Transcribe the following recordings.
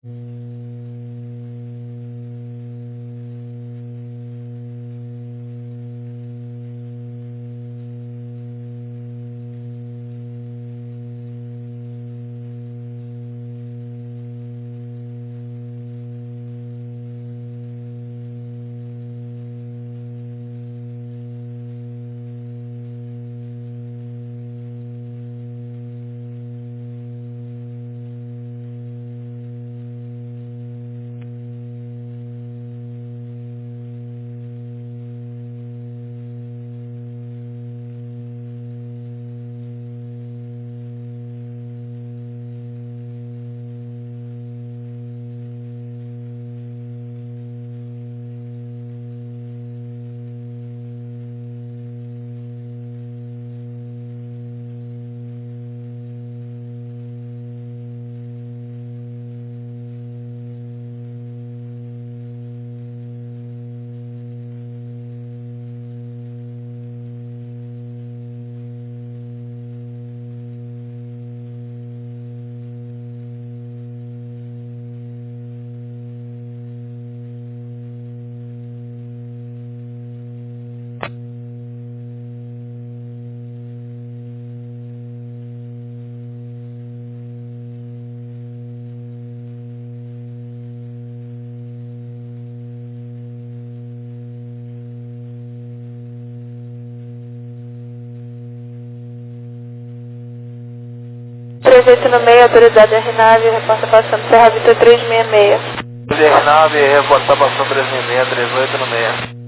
38 no meio, autoridade R9, reporta passando Serra Vitor 366. R9, reporta passando 366, 38 no meio.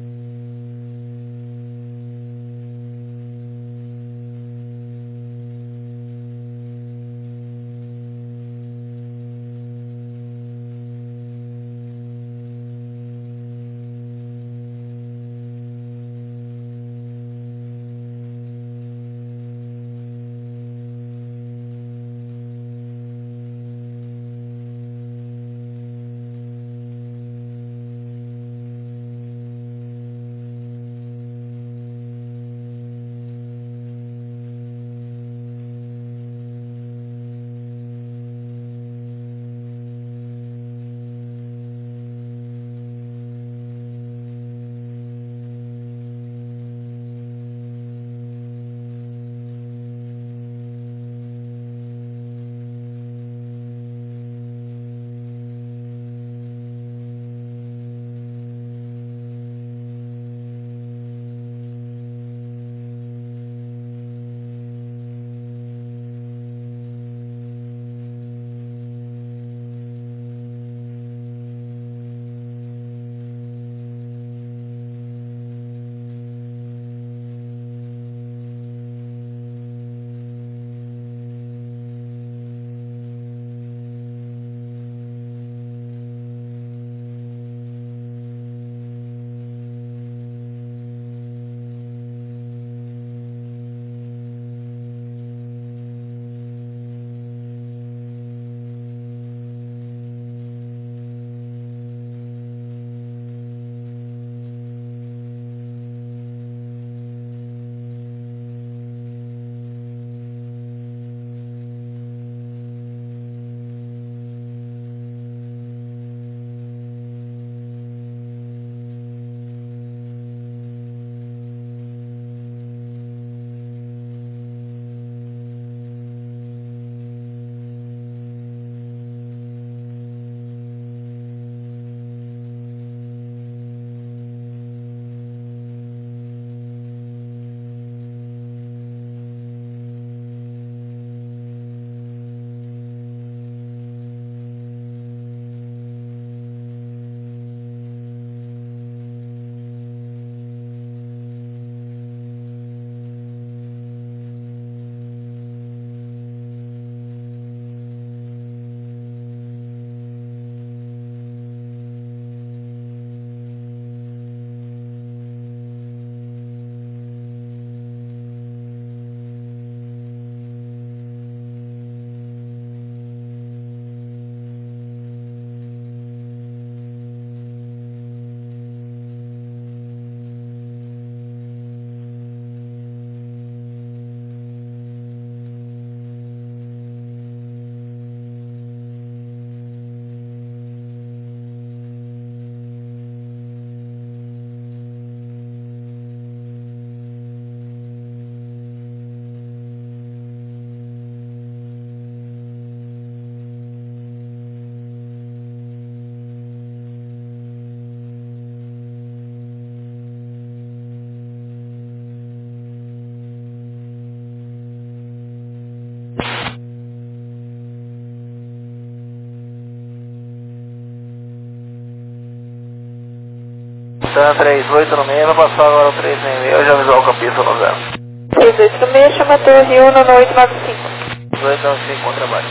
Tan 38 no meio, vai passar agora o 366, eu já avisou o campista no 0. 38 no meio, chama a torre 1 no 895. 895, bom trabalho.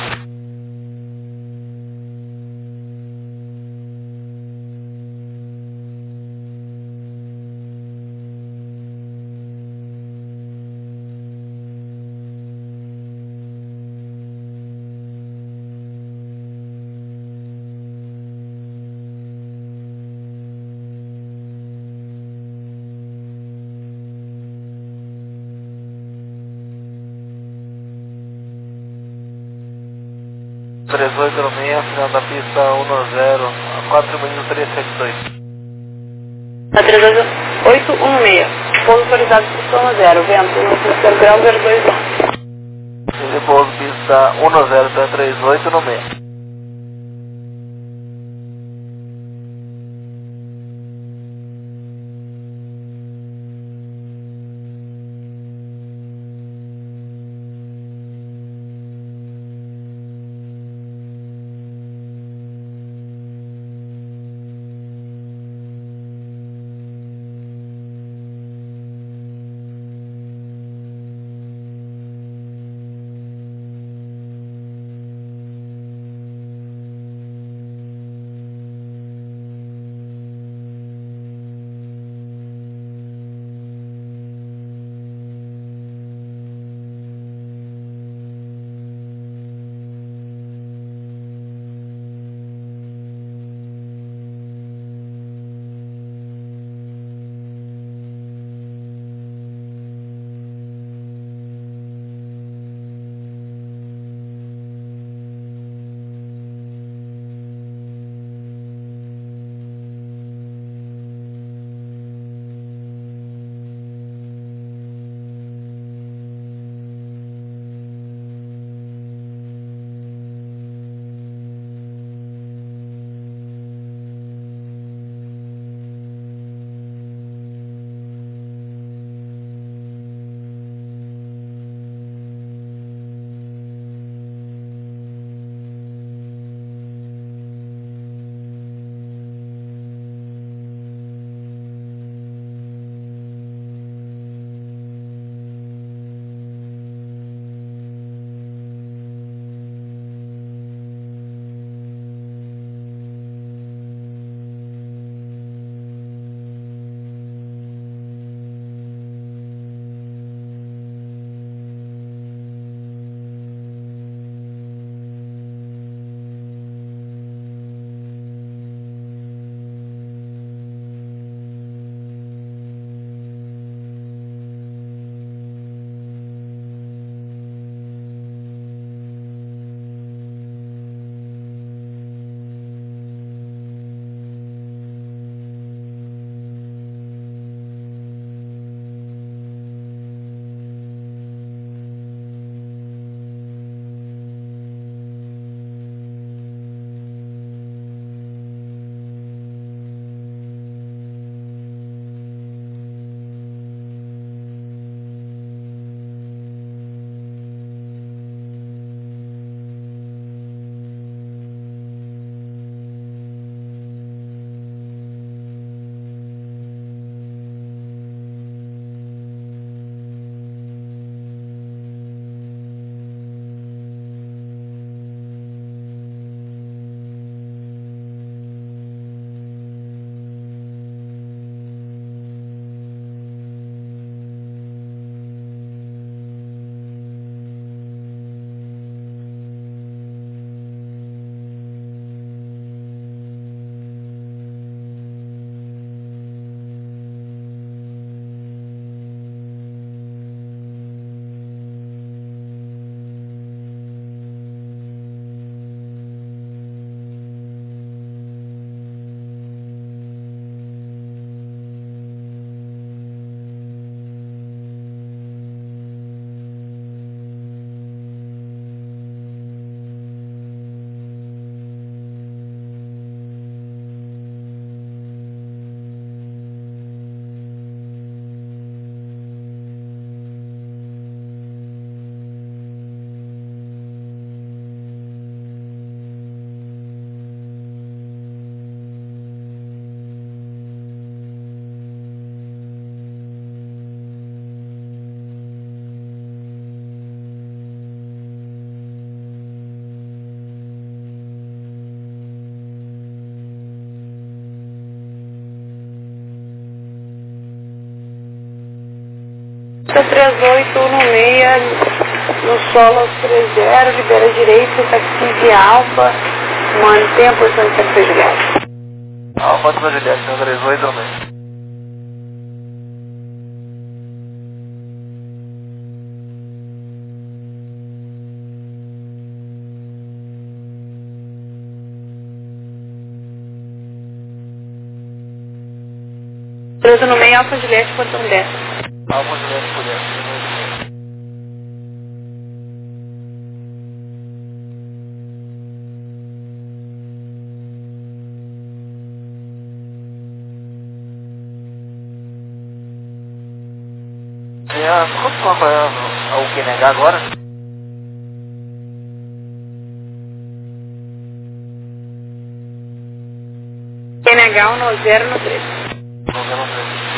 Três oito no meio, final da pista 1 0, 4 minutos 372. A 38116. Pouso autorizado pista 10, vento no terceiro grau 021. Ele pouso pista 10, Tan 38 no meio. 3816, no solo 30, libera direito, taxi de Alfa, mantém a posição de Santa Juliette. Alfa de Juliette, 3816. Cruza no meio, Alfa Juliette, portão 10. Alfa Juliette, Juliette. Quanto estão acompanhando o QNH agora? QNH 10 no 3. Não, eu não sei.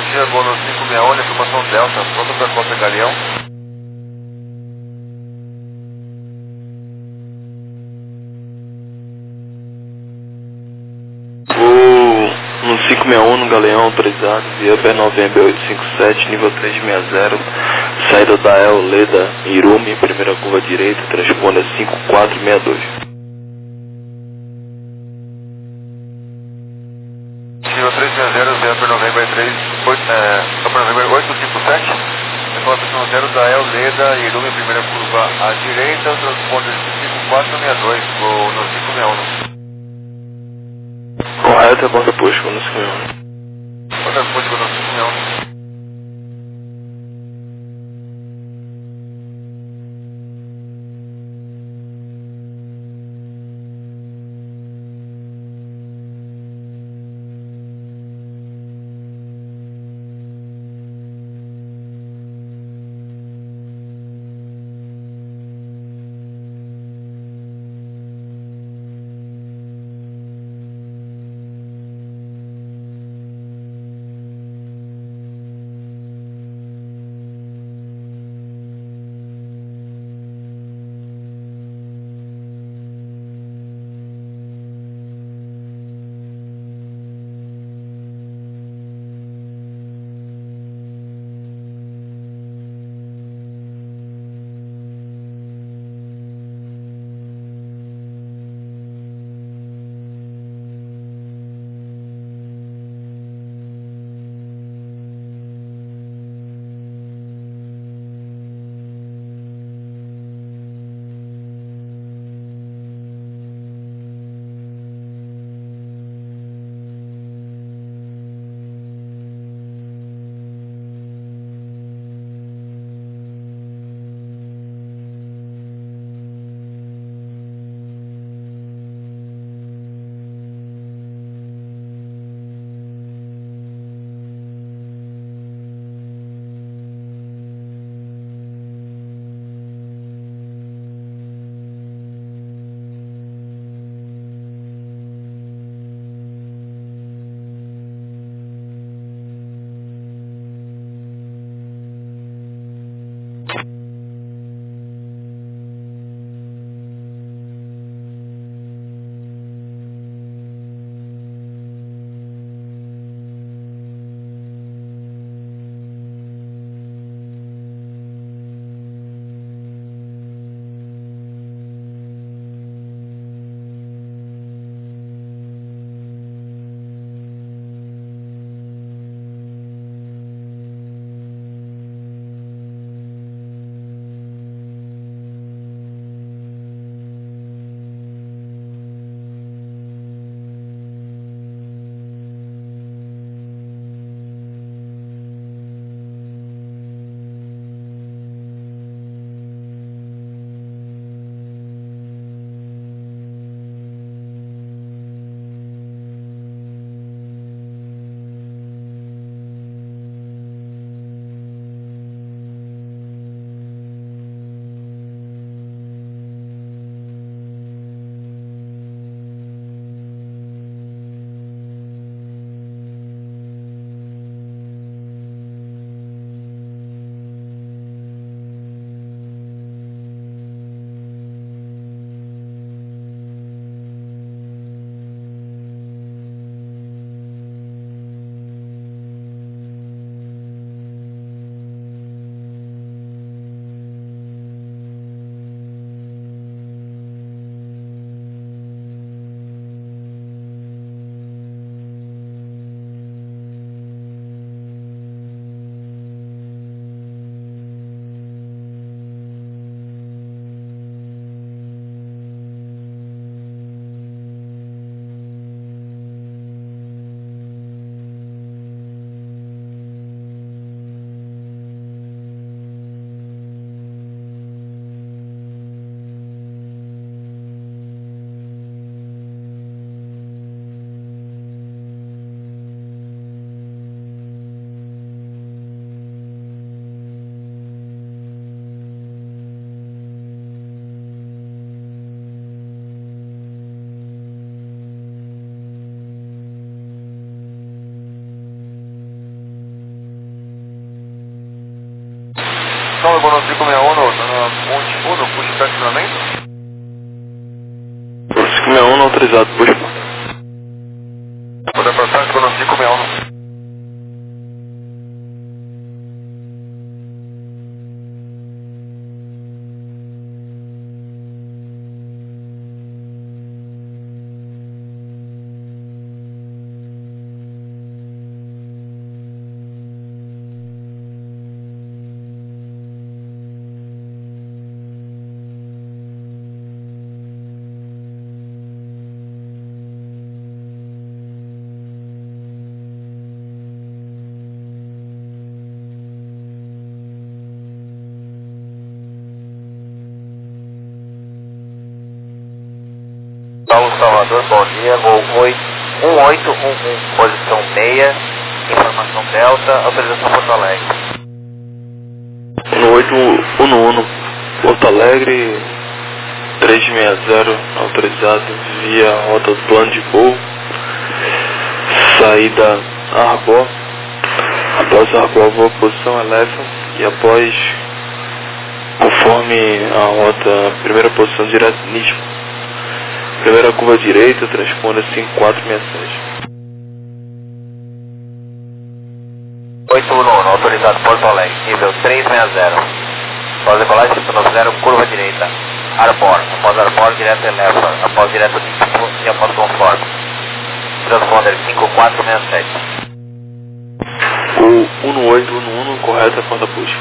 dia, gol no 561, informação Delta, pronto para Costa Galeão. No 561 no Galeão, autorizado, via B-Novembro 857, nível 360, saída da El Leda, Irumi, primeira curva direita, transponda 5462. Nível 360, via B-Novembro 857, informação 0 da El Leda, Irumi, primeira curva à direita, transponda 5462, gol no 561. Correto, aborda posto no 561. Quando for de no 561. no 561, no ponte 1, puxa o estacionamento. O 561 não autorizado, puxa. Pode passar, estou no 561. Paulo Salvador, bom dia, voo 1811, posição 6, informação Delta, autorização Porto Alegre. No 811, Porto Alegre, 360, autorizado via rota do plano de voo, saída Arbor, após Arbor voo posição Elephant e após, conforme a rota, primeira posição direto Nismo. Primeira curva direita, transponda 5467. 811, autorizado Porto Alegre, nível 360. Após decolagem, 590, curva direita. Arbor, após Arbor, direto Elephant, após direto Nismo e após conforme. Transponder 5467. O 1811, correta, conta puxa.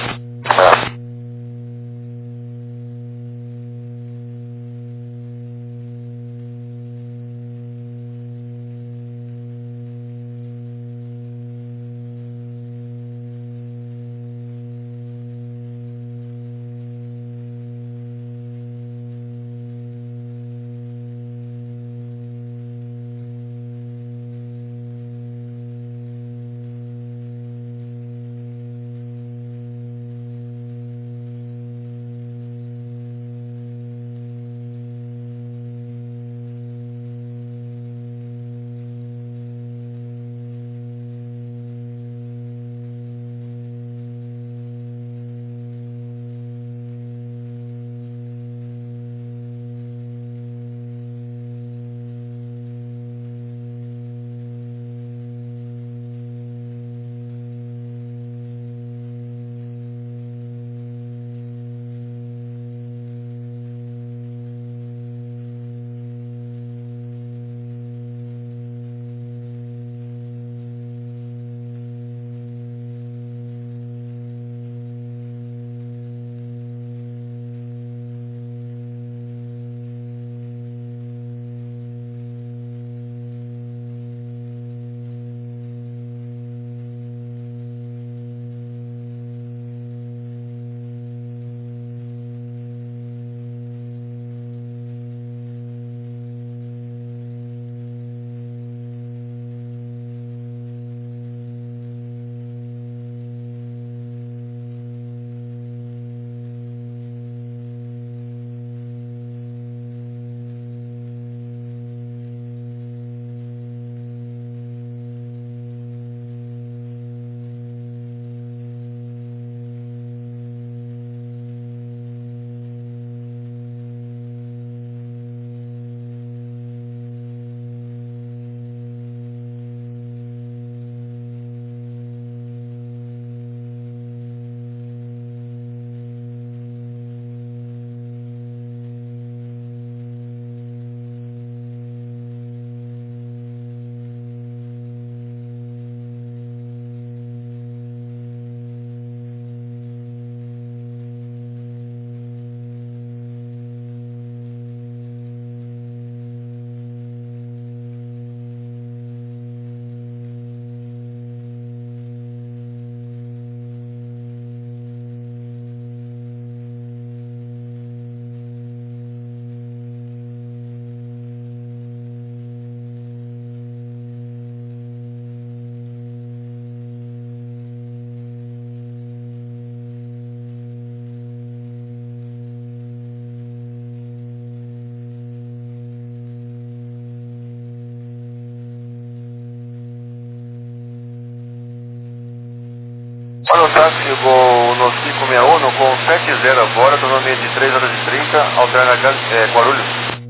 Olha o táxi, chegou no 561 com 70 agora, cronometragem de 3 horas e 30, alterna Guarulhos.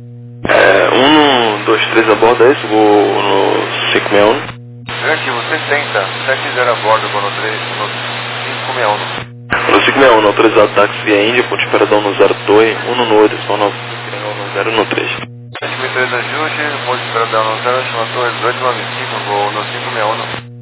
123 a bordo, é isso? Vou no 561. Negativo, 60, 70 a bordo, vou no 561. No 561, autorizado táxi via Índia, ponto de esperadão no 02, 198, responde no 013. 2003 ajuste, ponto de esperadão no 0, estimação 1895, vou no 561.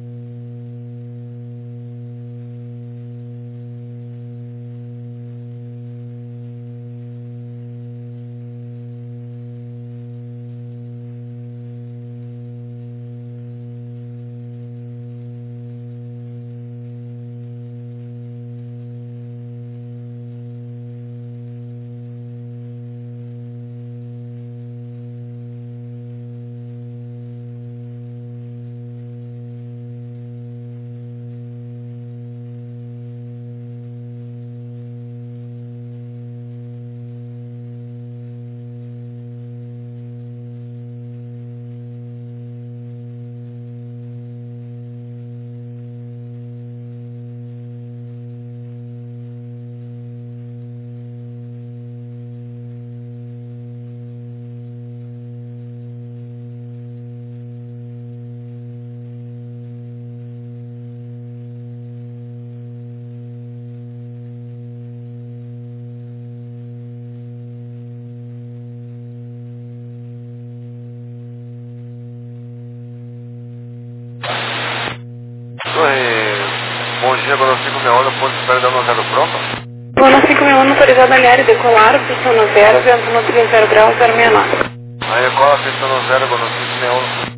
Bom dia, agora 561, ponto de esperadão no 0 pronto? Vou no 561, autorizado a alinhar e decolar, pista no 0, vento no 30 graus, 069. Aí cola, pista no 0, agora no 561.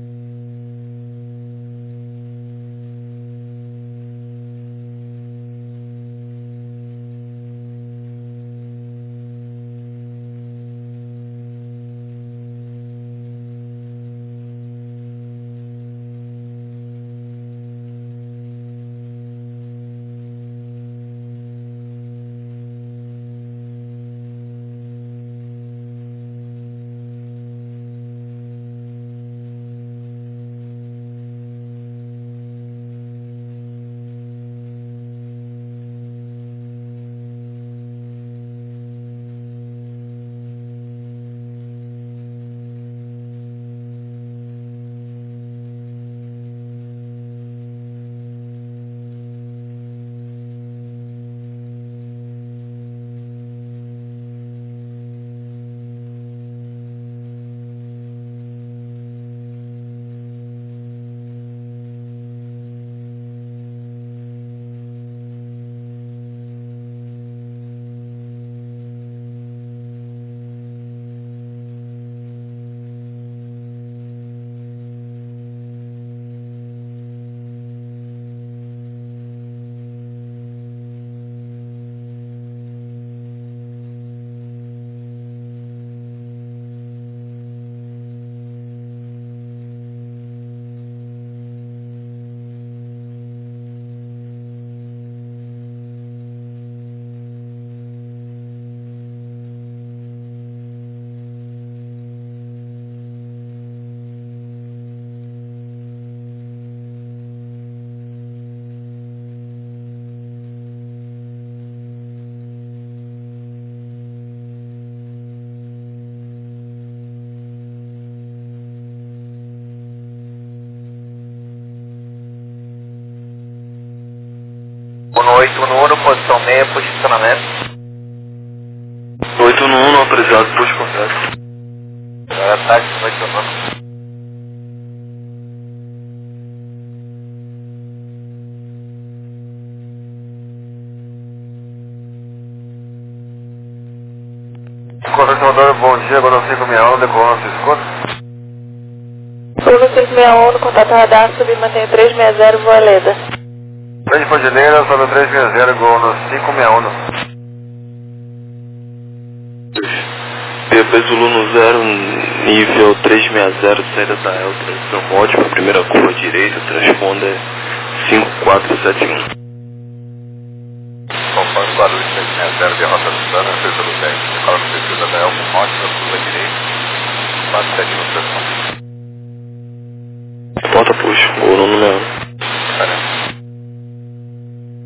No 8 posição meia, posicionamento. 8 no 1, autorizado, push completo. Agora táxi vai tomando. Conversador, bom dia, agora 561, decolando se escuta. Curva 561, contato radar, subir, mantenha 360, voa Leda. Grande Cordilheira, sobre 360, gol no 561. PP Zulu no 0, nível 360, saída da El, transição módica, primeira curva direita, transponder 5471. Conforme Guarulhos 360, derrota do Sana, fez pelo 10, decora no sentido da El, com ótima curva direita, 47 no transponder. Porta push, ou no número 1.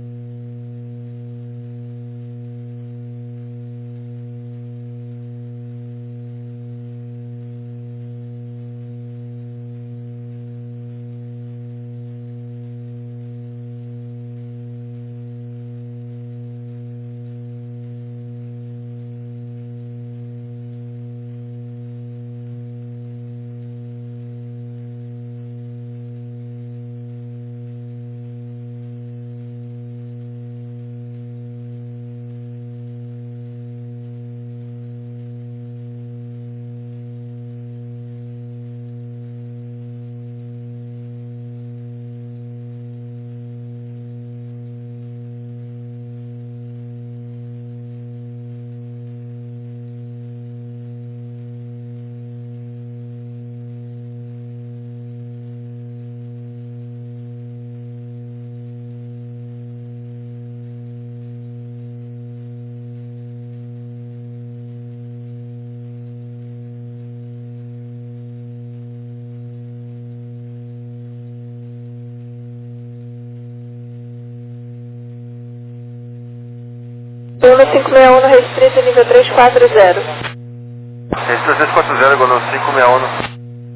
1561 restrito nível 340. Restrito 340, Gol 561.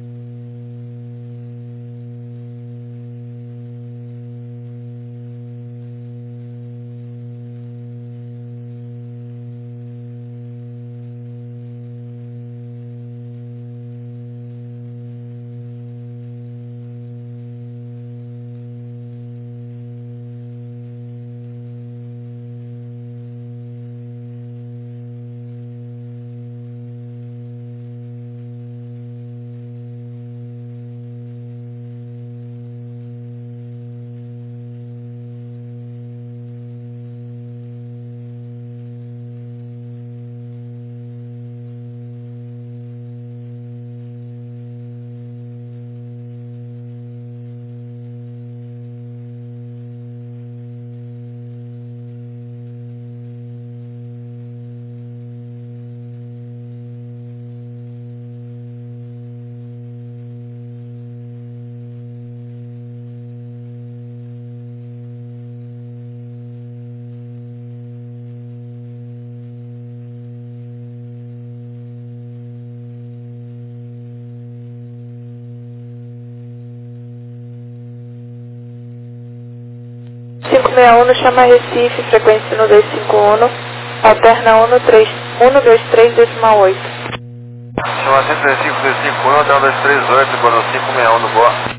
Chama Recife, frequência no 251, alterna 123,8. Chama Recife 251, alterna 238, Gol 561 no Boa.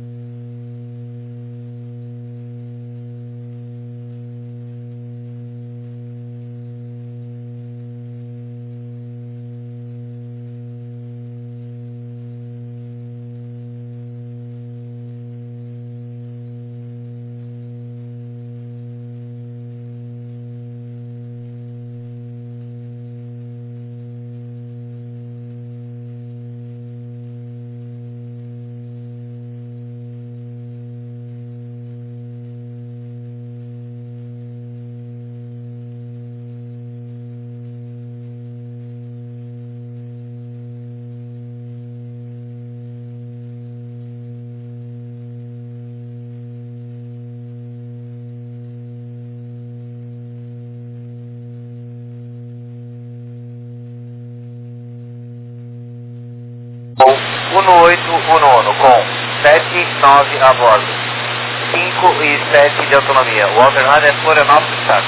Gol 1811 com 79 a bordo, 5 e 7 de autonomia. O alternado é Florianópolis, Estado.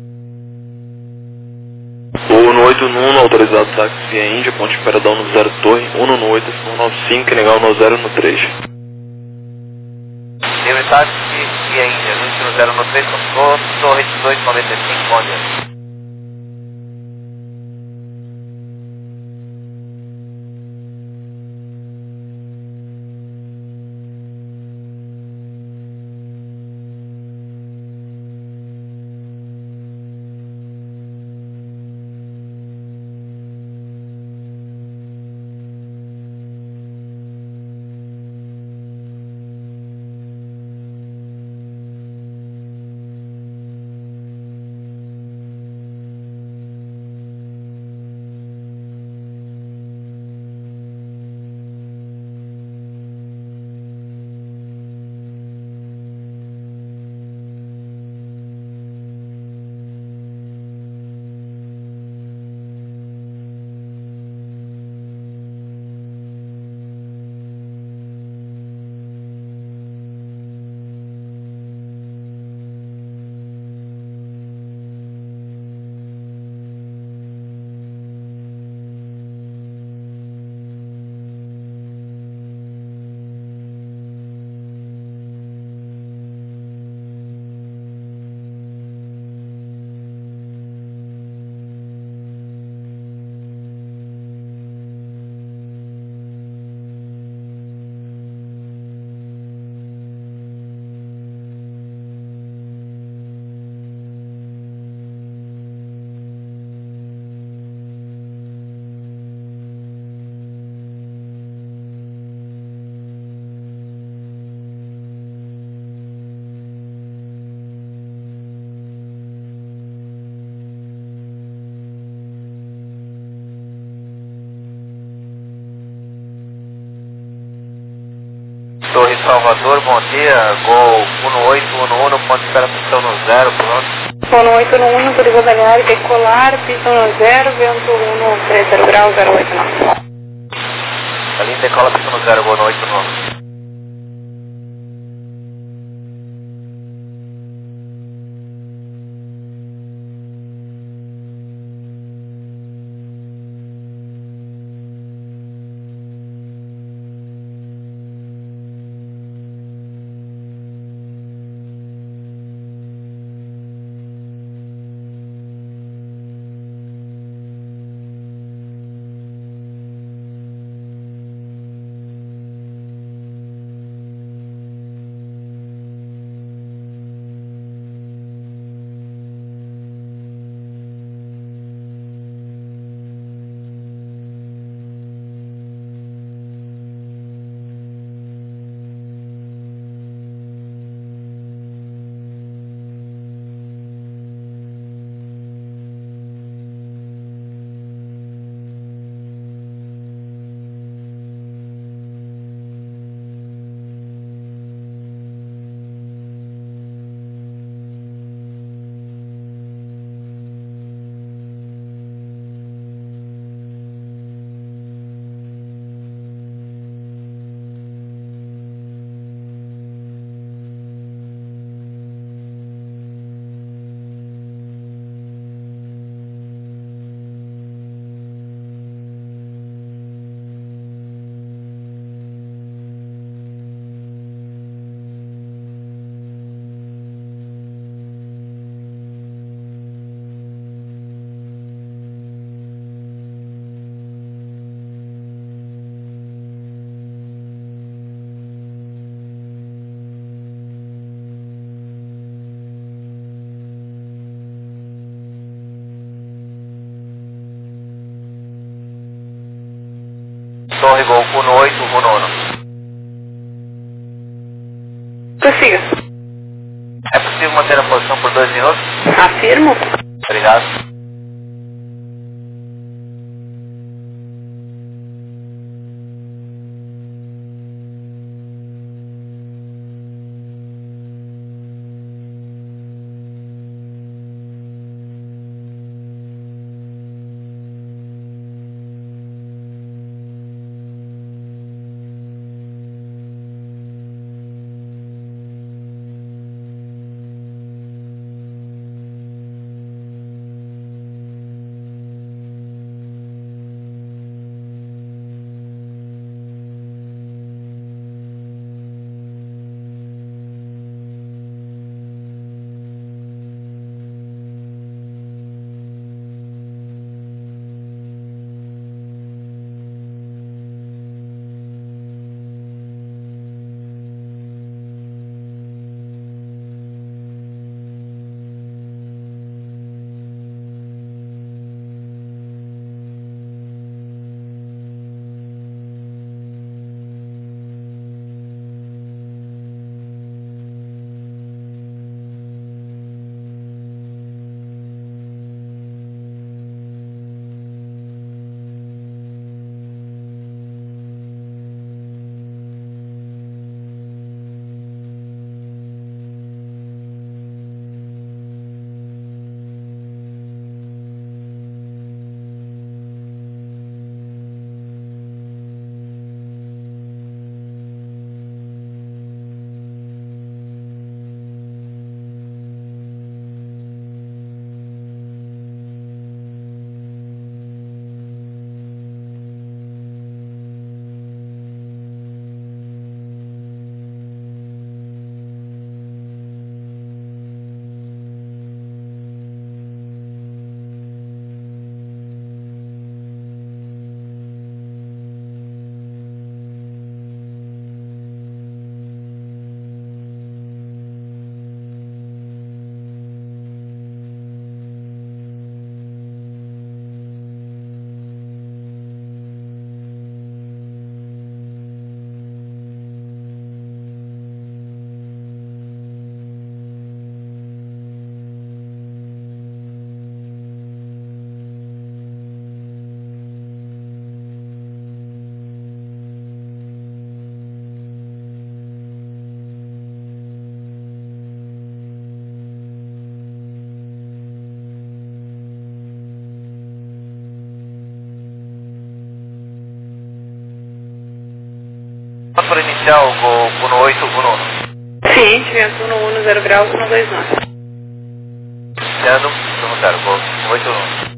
O 181 autorizado táxi via Índia, ponte Peradão no 0 Torre, 11895, negar no 0 no 3. Livre táxi via Índia, 20 no 0 no 3, Torre 1895, bom dia. Torre Salvador, bom dia, Gol 1811, ponto de espera, atenção no 0, pronto. Sono 891, autorizado a alinhar decolar, pista 10, vento 130 graus 089. A linha decola pista 10, boa noite, no. Torre Gol 1819. Prossiga. É possível manter a posição por 2 minutos? Afirmo. Obrigado. Para inicial, Uno 8, Uno 1. Ciente, vento 110 graus, 129. Iniciando, Uno 0, 8, 1.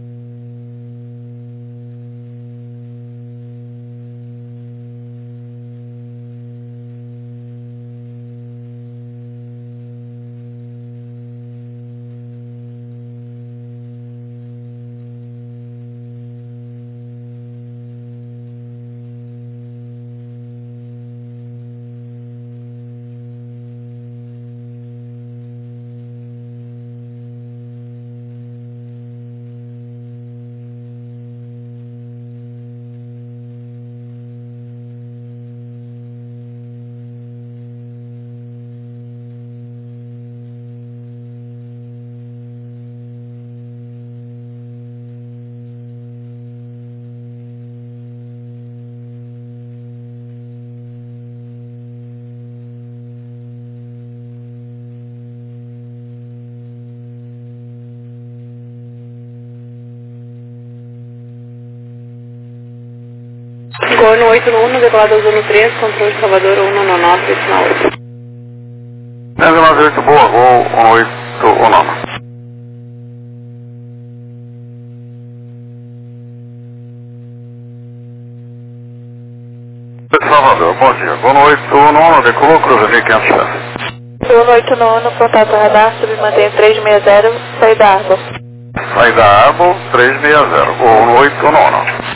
Gol no 8 decolado Zona 3, controle Salvador 199, sinal 8. 98, boa, Gol 1819. Salvador, bom dia. Gol 819, decolou, cruza 1500 pés. Gol 891, contato radar, submantém 360, saída Arbor. Saída Arbor 360, Gol 819.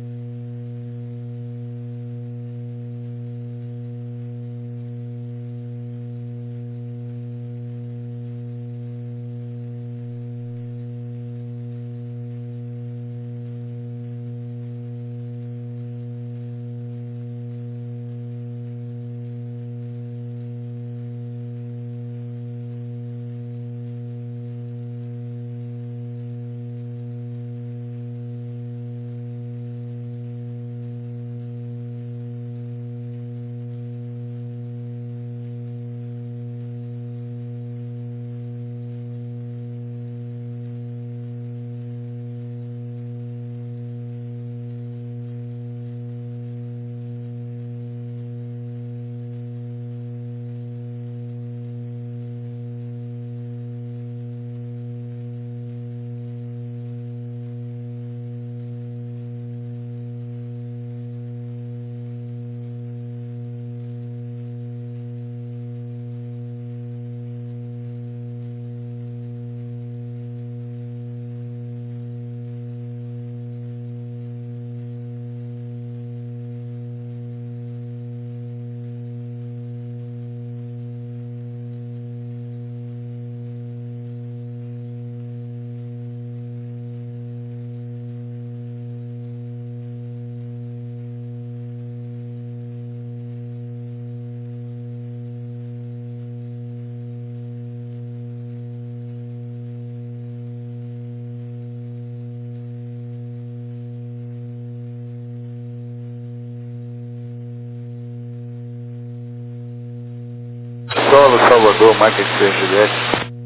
Solo Salvador, Mike X6 Juliette.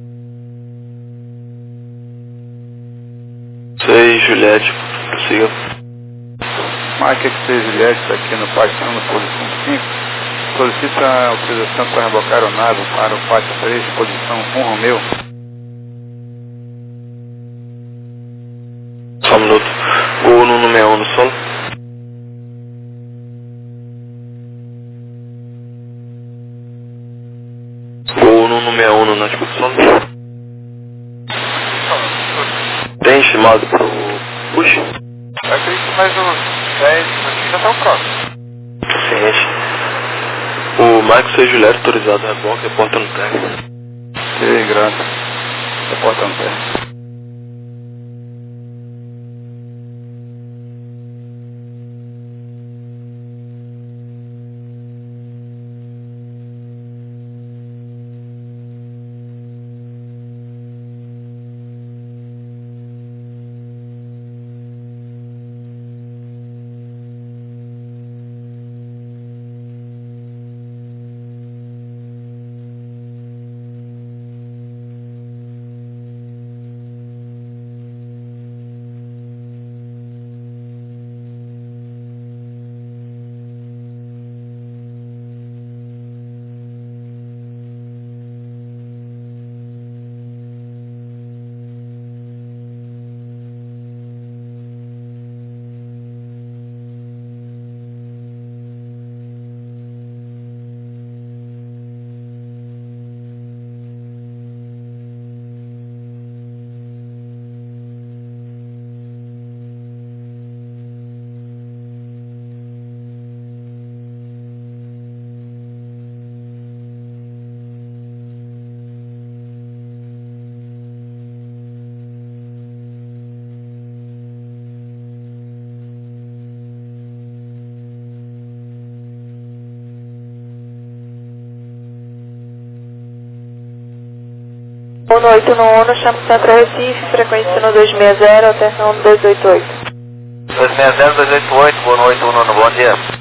6 Juliette, prossiga. Mike X6 Juliette está aqui no pátio na posição 5. Solicita autorização para rebocar a aeronave para o pátio 3, posição 1 Romeu. Só um minuto. Gol no 161 no solo. Gol no 161 no náutico do solo. Tem estimado pro push? Acredito que mais uns 10 minutinhos já está o próximo. Ciente. O Marcos C. Juliette autorizado a reboque, reporta no término. Ok, graças. Reporta no término. Uno 891, chamo Centro Recife, frequência no 260, alternando 288. 260, 288, Uno 891, bom dia.